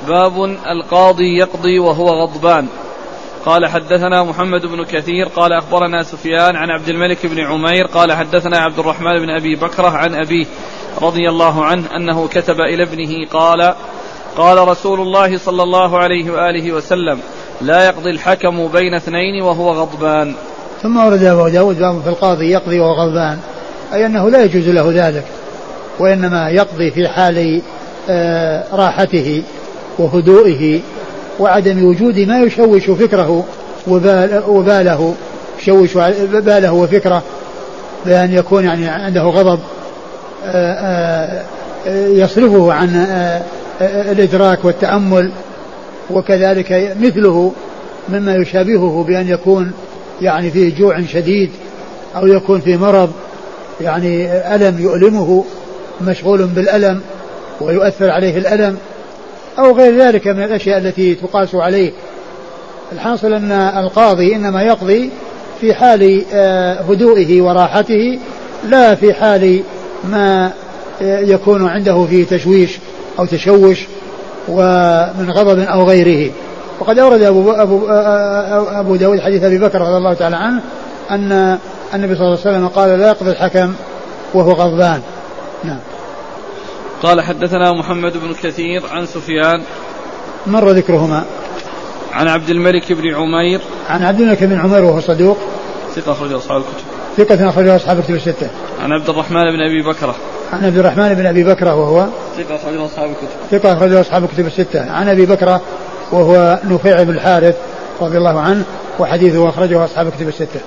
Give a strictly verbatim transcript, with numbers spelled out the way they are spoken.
باب القاضي يقضي وهو غضبان. قال حدثنا محمد بن كثير قال أخبرنا سفيان عن عبد الملك بن عمير قال حدثنا عبد الرحمن بن أبي بكرة عن أبيه رضي الله عنه أنه كتب إلى ابنه قال قال رسول الله صلى الله عليه وآله وسلم لا يقضي الحكم بين اثنين وهو غضبان. ثم ورد أبو داود باب في القاضي يقضي وهو غضبان، أي أنه لا يجوز له ذلك، وإنما يقضي في حال راحته وهدوئه وعدم وجود ما يشوش فكره وباله يشوش باله وفكره، بأن يكون يعني عنده غضب يصرفه عن الإدراك والتأمل. وكذلك مثله مما يشابهه بأن يكون يعني فيه جوع شديد أو يكون فيه مرض يعني ألم يؤلمه مشغول بالألم ويؤثر عليه الألم أو غير ذلك من الأشياء التي تقاس عليه. الحاصل أن القاضي إنما يقضي في حال هدوئه وراحته، لا في حال ما يكون عنده فيه تشويش أو تشوش ومن غضب أو غيره. وقد أورد أبو, أبو, أبو داود حديث أبي بكر رضي الله تعالى عنه أن النبي صلى الله عليه وسلم قال لا يقضي الحكم وهو غضبان. نعم. قال حدثنا محمد بن كثير عن سفيان مر ذكرهما عن عبد الملك بن عمير عن عبد الملك بن عمير وهو صدوق ثقة أخرجه أصحاب الكتب ثقة أخرجه أصحاب الكتب الستة. عن عبد الرحمن بن أبي بكرة عن عبد الرحمن بن أبي بكرة وهو ثقة أخرجه أصحاب الكتب ثقة أخرجه أصحاب الكتب الستة. عن أبي بكرة وهو نفيع بن الحارث رضي الله عنه وحديثه أخرجه أصحاب الكتب الستة.